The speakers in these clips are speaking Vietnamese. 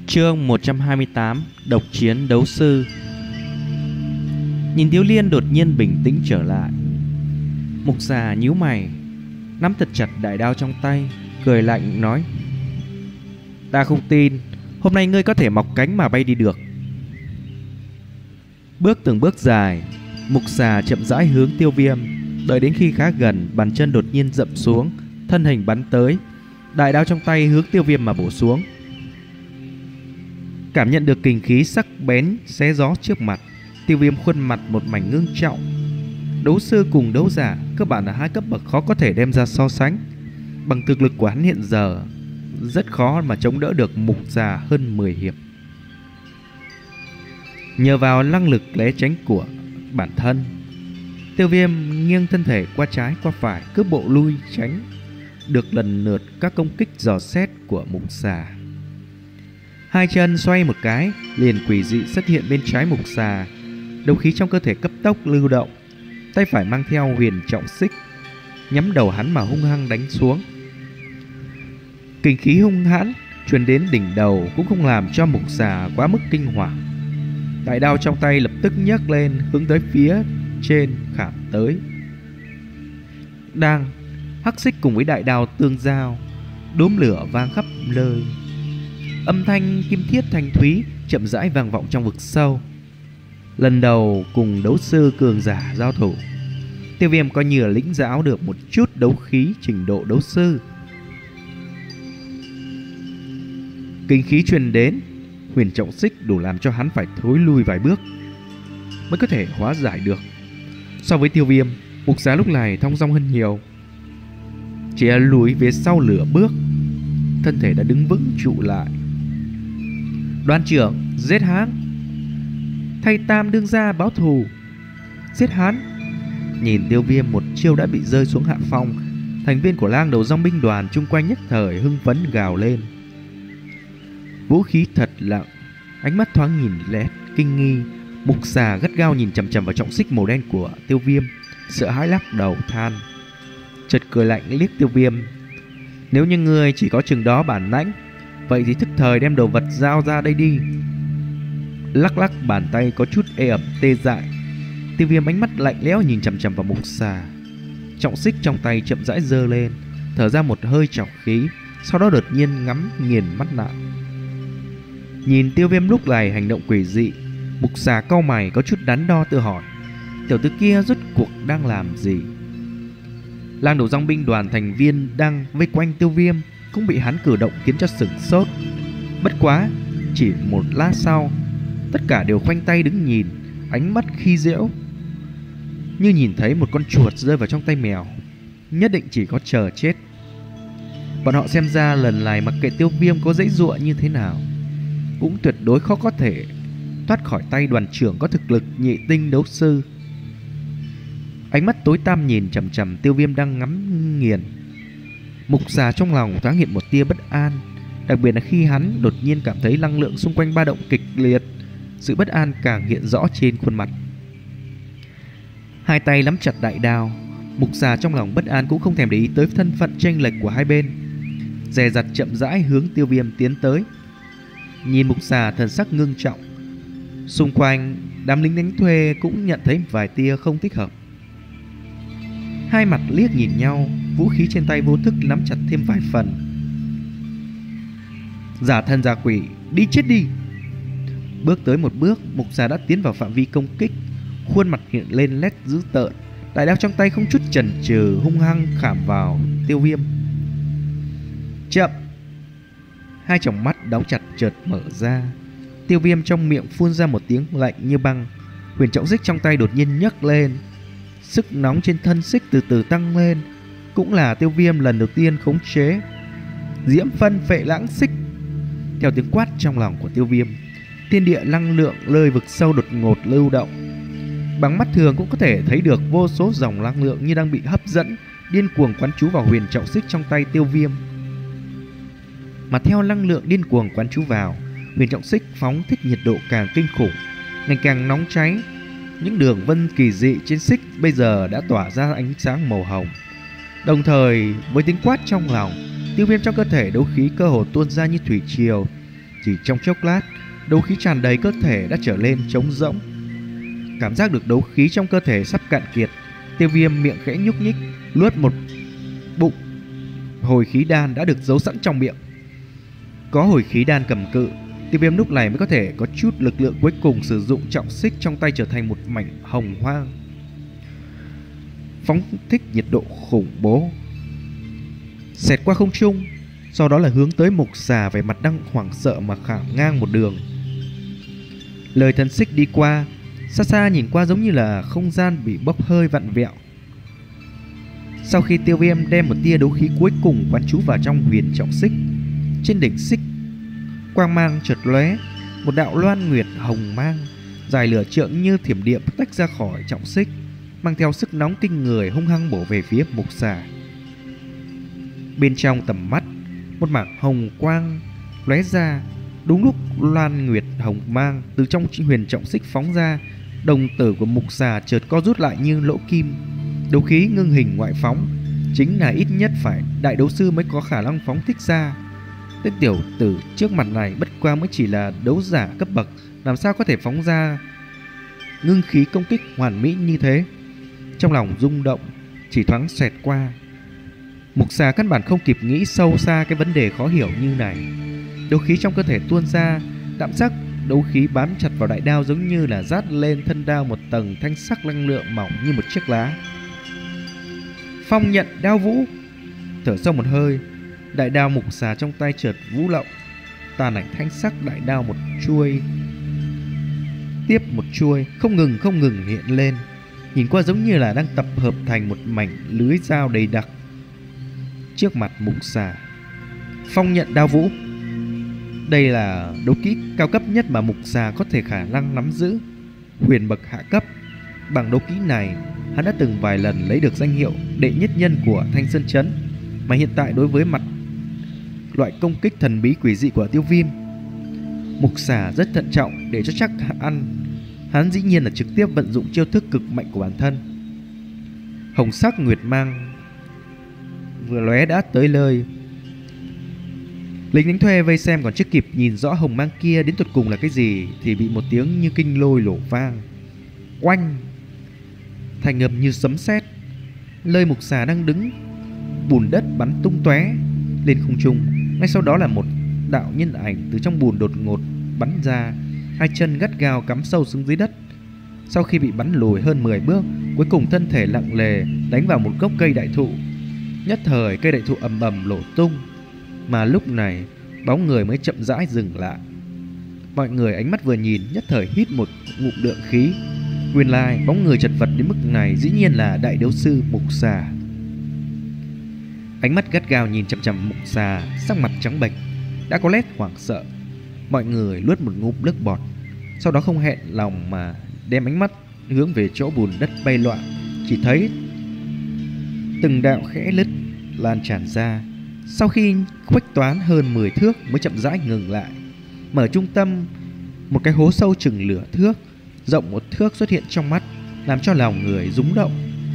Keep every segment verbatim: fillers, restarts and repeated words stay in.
Chương một trăm hai mươi tám. Độc chiến đấu sư. Nhìn Thiếu Liên đột nhiên bình tĩnh trở lại, Mục già nhíu mày, nắm thật chặt đại đao trong tay, cười lạnh nói: "Ta không tin hôm nay ngươi có thể mọc cánh mà bay đi được." Bước từng bước dài, Mục già chậm rãi hướng Tiêu Viêm. Đợi đến khi khá gần, bàn chân đột nhiên dậm xuống, thân hình bắn tới, đại đao trong tay hướng Tiêu Viêm mà bổ xuống. Cảm nhận được kình khí sắc bén xé gió trước mặt, Tiêu Viêm khuôn mặt một mảnh ngưng trọng. Đấu sư cùng đấu giả cơ bản là hai cấp bậc khó có thể đem ra so sánh. Bằng thực lực của hắn hiện giờ, rất khó mà chống đỡ được Mục già hơn mười hiệp. Nhờ vào năng lực né tránh của bản thân, Tiêu Viêm nghiêng thân thể qua trái qua phải, cước bộ lui tránh được lần lượt các công kích dò xét của Mục già. Hai chân xoay một cái, liền quỷ dị xuất hiện bên trái Mục già. Đấu khí trong cơ thể cấp tốc lưu động, tay phải mang theo huyền trọng xích, nhắm đầu hắn mà hung hăng đánh xuống. Kình khí hung hãn truyền đến đỉnh đầu cũng không làm cho Mục già quá mức kinh hoàng. Đại đao trong tay lập tức nhấc lên, hướng tới phía trên khảm tới. Đang hắc xích cùng với đại đao tương giao, đốm lửa vang khắp nơi. Âm thanh kim thiết thanh thúy chậm rãi vang vọng trong vực sâu. Lần đầu cùng đấu sư cường giả giao thủ, Tiêu Viêm coi như là lĩnh giáo được một chút đấu khí trình độ đấu sư. Kinh khí truyền đến, huyền trọng xích đủ làm cho hắn phải thối lui vài bước mới có thể hóa giải được. So với Tiêu Viêm, Mục già lúc này thong dong hơn nhiều, chỉ là lùi về sau lửa bước, thân thể đã đứng vững trụ lại. Đoàn trưởng, giết hắn! Thay Tam đương gia báo thù, giết hắn! Nhìn Tiêu Viêm một chiêu đã bị rơi xuống hạ phong, thành viên của Lang Đầu Dòng binh đoàn chung quanh nhất thời hưng phấn gào lên. Vũ khí thật lặng, ánh mắt thoáng nhìn lét kinh nghi. Mục già gắt gao nhìn chằm chằm vào trọng xích màu đen của Tiêu Viêm, sợ hãi lắc đầu than, chợt cười lạnh liếc Tiêu Viêm: "Nếu như ngươi chỉ có chừng đó bản lãnh, vậy thì thức thời đem đồ vật giao ra đây đi." Lắc lắc bàn tay có chút ê ẩm tê dại, Tiêu Viêm ánh mắt lạnh lẽo nhìn chằm chằm vào Mục già. Trọng xích trong tay chậm rãi giơ lên, thở ra một hơi trọc khí, sau đó đột nhiên ngắm nghiền mắt lại. Nhìn Tiêu Viêm lúc này hành động quỷ dị, Mục già cau mày có chút đắn đo tự hỏi, tiểu tử kia rốt cuộc đang làm gì? Lang Đầu Dòng binh đoàn thành viên đang vây quanh Tiêu Viêm cũng bị hắn cử động khiến cho sửng sốt. Bất quá chỉ một lát sau, tất cả đều khoanh tay đứng nhìn, ánh mắt khi dễu, như nhìn thấy một con chuột rơi vào trong tay mèo, nhất định chỉ có chờ chết. Bọn họ xem ra lần này mặc kệ Tiêu Viêm có dãy dụa như thế nào, cũng tuyệt đối khó có thể thoát khỏi tay đoàn trưởng có thực lực nhị tinh đấu sư. Ánh mắt tối tăm nhìn chằm chằm Tiêu Viêm đang ngắm nghiền. Mục già trong lòng thoáng hiện một tia bất an, đặc biệt là khi hắn đột nhiên cảm thấy năng lượng xung quanh ba động kịch liệt, sự bất an càng hiện rõ trên khuôn mặt. Hai tay nắm chặt đại đao, Mục già trong lòng bất an cũng không thèm để ý tới thân phận chênh lệch của hai bên, dè dặt chậm rãi hướng Tiêu Viêm tiến tới. Nhìn Mục già thần sắc ngưng trọng, xung quanh đám lính đánh thuê cũng nhận thấy vài tia không thích hợp. Hai mặt liếc nhìn nhau, vũ khí trên tay vô thức nắm chặt thêm vài phần. Giả thân giả quỷ, đi chết đi! Bước tới một bước, Mục già đã tiến vào phạm vi công kích, khuôn mặt hiện lên nét dữ tợn, đại đao trong tay không chút chần chừ hung hăng khảm vào Tiêu Viêm. Chậm! Hai tròng mắt đóng chặt chợt mở ra, Tiêu Viêm trong miệng phun ra một tiếng lạnh như băng. Huyền trọng xích trong tay đột nhiên nhấc lên, sức nóng trên thân xích từ từ tăng lên, cũng là Tiêu Viêm lần đầu tiên khống chế diễm phân phệ lãng xích. Theo tiếng quát trong lòng của Tiêu Viêm, thiên địa năng lượng nơi vực sâu đột ngột lưu động. Bằng mắt thường cũng có thể thấy được vô số dòng năng lượng như đang bị hấp dẫn, điên cuồng quán trú vào huyền trọng xích trong tay Tiêu Viêm. Mà theo năng lượng điên cuồng quán trú vào, huyền trọng xích phóng thích nhiệt độ càng kinh khủng, ngày càng nóng cháy. Những đường vân kỳ dị trên xích bây giờ đã tỏa ra ánh sáng màu hồng. Đồng thời với tiếng quát trong lòng, Tiêu Viêm trong cơ thể đấu khí cơ hồ tuôn ra như thủy triều, Chỉ trong chốc lát, đấu khí tràn đầy cơ thể đã trở lên trống rỗng. Cảm giác được đấu khí trong cơ thể sắp cạn kiệt, Tiêu Viêm miệng khẽ nhúc nhích, luốt một bụng hồi khí đan đã được giấu sẵn trong miệng. Có hồi khí đan cầm cự, Tiêu Viêm lúc này mới có thể có chút lực lượng cuối cùng, sử dụng trọng xích trong tay trở thành một mảnh hồng hoang, phóng thích nhiệt độ khủng bố, xẹt qua không trung, sau đó là hướng tới Mục Xà vẻ mặt đang hoảng sợ mà khảm ngang một đường. Lời thần xích đi qua, xa xa nhìn qua giống như là không gian bị bốc hơi vặn vẹo. Sau khi Tiêu Viêm đem một tia đấu khí cuối cùng quán trú vào trong huyền trọng xích, trên đỉnh xích quang mang chợt lóe, một đạo loan nguyệt hồng mang dài lửa trượng như thiểm điện tách ra khỏi trọng xích, mang theo sức nóng kinh người hung hăng bổ về phía Mục Xà. Bên trong tầm mắt, một mảng hồng quang lóe ra. Đúng lúc loan nguyệt hồng mang từ trong huyền trọng xích phóng ra, đồng tử của Mục Xà chợt co rút lại như lỗ kim. Đấu khí ngưng hình ngoại phóng, chính là ít nhất phải đại đấu sư mới có khả năng phóng thích ra. Tên tiểu tử trước mặt này bất qua mới chỉ là đấu giả cấp bậc, làm sao có thể phóng ra ngưng khí công kích hoàn mỹ như thế. Trong lòng rung động chỉ thoáng xẹt qua, Mục Xà căn bản không kịp nghĩ sâu xa cái vấn đề khó hiểu như này. Đấu khí trong cơ thể tuôn ra, đạm sắc đấu khí bám chặt vào đại đao giống như là dát lên thân đao một tầng thanh sắc năng lượng mỏng như một chiếc lá. Phong nhận đao vũ. Thở sâu một hơi, đại đao Mục Xà trong tay chợt vũ lộng, tàn ảnh thanh sắc đại đao một chuôi tiếp một chuôi, không ngừng không ngừng hiện lên, nhìn qua giống như là đang tập hợp thành một mảnh lưới dao đầy đặc. Trước mặt Mục Xà, phong nhận đao vũ. Đây là đấu kỹ cao cấp nhất mà Mục Xà có thể khả năng nắm giữ, huyền bậc hạ cấp. Bằng đấu kỹ này, hắn đã từng vài lần lấy được danh hiệu đệ nhất nhân của Thanh Sơn Trấn, mà hiện tại đối với mặt loại công kích thần bí quỷ dị của Tiêu Viêm, Mục Xà rất thận trọng để cho chắc ăn. Hắn dĩ nhiên là trực tiếp vận dụng chiêu thức cực mạnh của bản thân. Hồng sắc nguyệt mang vừa lóe đã tới nơi. Lính đánh thuê vây xem còn chưa kịp nhìn rõ hồng mang kia đến tột cùng là cái gì thì bị một tiếng như kinh lôi nổ vang. Oanh! Thành ngầm như sấm sét, nơi Mục Xà đang đứng, bùn đất bắn tung tóe lên không trung. Ngay sau đó là một đạo nhân ảnh từ trong bùn đột ngột bắn ra, hai chân gắt gao cắm sâu xuống dưới đất. Sau khi bị bắn lùi hơn mười bước, cuối cùng thân thể lặng lề đánh vào một gốc cây đại thụ. Nhất thời cây đại thụ ầm ầm nổ tung, mà lúc này bóng người mới chậm rãi dừng lại. Mọi người ánh mắt vừa nhìn, nhất thời hít một ngụm lượng khí. Nguyên lai bóng người chật vật đến mức này dĩ nhiên là đại đấu sư Mục Xà. Ánh mắt gắt gao nhìn chằm chằm Mục Xà, sắc mặt trắng bệch, đã có nét hoảng sợ. Mọi người nuốt một ngụm nước bọt, sau đó không hẹn lòng mà đem ánh mắt hướng về chỗ bùn đất bay loạn. Chỉ thấy từng đạo khẽ lứt lan tràn ra, sau khi khuếch toán hơn mười thước mới chậm rãi ngừng lại. Mở trung tâm, một cái hố sâu chừng lửa thước, rộng một thước xuất hiện trong mắt, làm cho lòng người rúng động.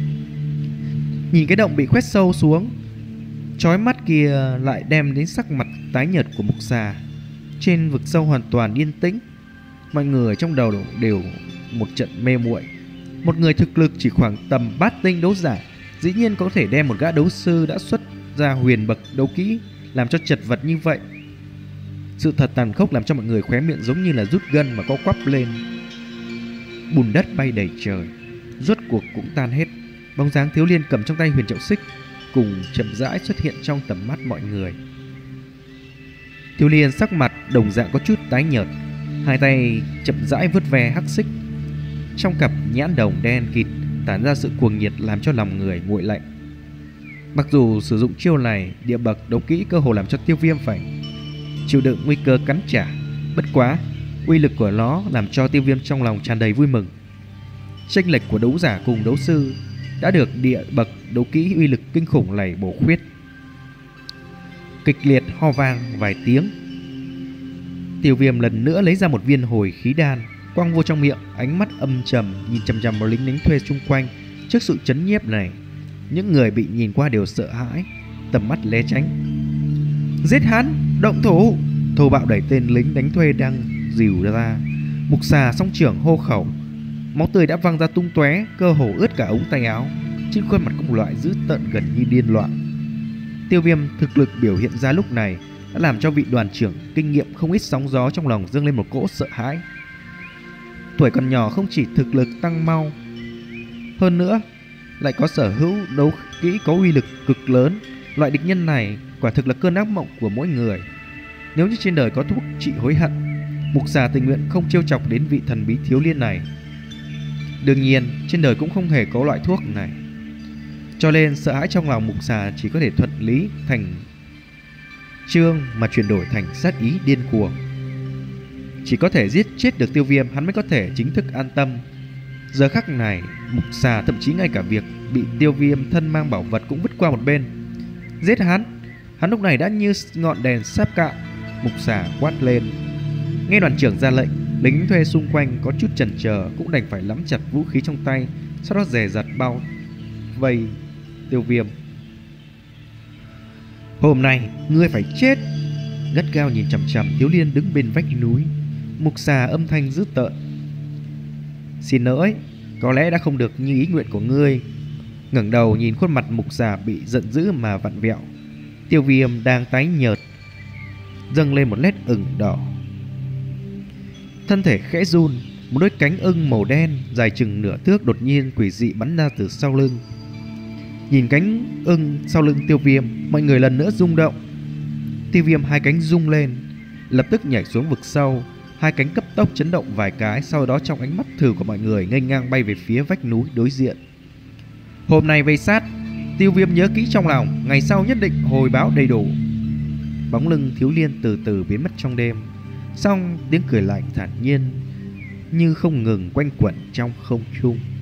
Nhìn cái động bị khoét sâu xuống chói mắt kia lại đem đến sắc mặt tái nhợt của Mục Xà. Trên vực sâu hoàn toàn yên tĩnh, mọi người trong đầu đều một trận mê muội. Một người thực lực chỉ khoảng tầm bát tinh đấu giả dĩ nhiên có thể đem một gã đấu sư đã xuất ra huyền bậc đấu kỹ làm cho chật vật như vậy. Sự thật tàn khốc làm cho mọi người khóe miệng giống như là rút gân mà co quắp lên. Bùn đất bay đầy trời, rốt cuộc cũng tan hết. Bóng dáng thiếu niên cầm trong tay huyền trọng xích cùng chậm rãi xuất hiện trong tầm mắt mọi người. Thiếu niên sắc mặt đồng dạng có chút tái nhợt, hai tay chậm rãi vớt ve hắc xích, trong cặp nhãn đồng đen kịt tản ra sự cuồng nhiệt làm cho lòng người nguội lạnh. Mặc dù sử dụng chiêu này, địa bậc đấu kỹ cơ hồ làm cho Tiêu Viêm phải chịu đựng nguy cơ cắn trả. Bất quá, uy lực của nó làm cho Tiêu Viêm trong lòng tràn đầy vui mừng. Chênh lệch của đấu giả cùng đấu sư đã được địa bậc đấu kỹ uy lực kinh khủng này bổ khuyết. Kịch liệt ho vang vài tiếng, Tiêu Viêm lần nữa lấy ra một viên hồi khí đan, quăng vô trong miệng, ánh mắt âm trầm nhìn chằm chằm vào lính đánh thuê xung quanh. Trước sự chấn nhiếp này, những người bị nhìn qua đều sợ hãi, tầm mắt né tránh. Giết hắn, động thủ! thô bạo đẩy tên lính đánh thuê đang dìu ra. Mục xà song trưởng hô khẩu, máu tươi đã văng ra tung tóe, cơ hồ ướt cả ống tay áo. Trên khuôn mặt có một loại dữ tợn gần như điên loạn. Tiêu Viêm thực lực biểu hiện ra lúc này đã làm cho vị đoàn trưởng kinh nghiệm không ít sóng gió trong lòng dâng lên một cỗ sợ hãi. Tuổi còn nhỏ không chỉ thực lực tăng mau, hơn nữa lại có sở hữu đấu kỹ có uy lực cực lớn. Loại địch nhân này quả thực là cơn ác mộng của mỗi người. Nếu như trên đời có thuốc trị hối hận, Mục xà tình nguyện không trêu chọc đến vị thần bí thiếu niên này. Đương nhiên trên đời cũng không hề có loại thuốc này, cho nên sợ hãi trong lòng Mục xà chỉ có thể thuận lý thành trương mà chuyển đổi thành sát ý điên cuồng. Chỉ có thể giết chết được Tiêu Viêm, hắn mới có thể chính thức an tâm. Giờ khắc này Mục xà thậm chí ngay cả việc bị Tiêu Viêm thân mang bảo vật cũng vứt qua một bên. Giết hắn! Hắn lúc này đã như ngọn đèn sắp cạn. Mục xà quát lên. Nghe đoàn trưởng ra lệnh, lính thuê xung quanh có chút chần chờ cũng đành phải nắm chặt vũ khí trong tay, sau đó dè dặt bao vây Tiêu Viêm. Hôm nay ngươi phải chết! Gắt gao nhìn chằm chằm thiếu niên đứng bên vách núi, Mục xà âm thanh dữ tợn. Xin lỗi, có lẽ đã không được như ý nguyện của ngươi. Ngẩng đầu nhìn khuôn mặt Mục xà bị giận dữ mà vặn vẹo. Tiêu Viêm đang tái nhợt, dâng lên một nét ửng đỏ. Thân thể khẽ run, một đôi cánh ưng màu đen dài chừng nửa thước đột nhiên quỷ dị bắn ra từ sau lưng. Nhìn cánh ưng sau lưng Tiêu Viêm, mọi người lần nữa rung động. Tiêu Viêm hai cánh rung lên, lập tức nhảy xuống vực sâu. Hai cánh cấp tốc chấn động vài cái, sau đó trong ánh mắt thử của mọi người nghênh ngang bay về phía vách núi đối diện. Hôm nay vây sát, Tiêu Viêm nhớ kỹ trong lòng, ngày sau nhất định hồi báo đầy đủ. Bóng lưng thiếu niên từ từ biến mất trong đêm. Xong tiếng cười lạnh thản nhiên như không ngừng quanh quẩn trong không trung.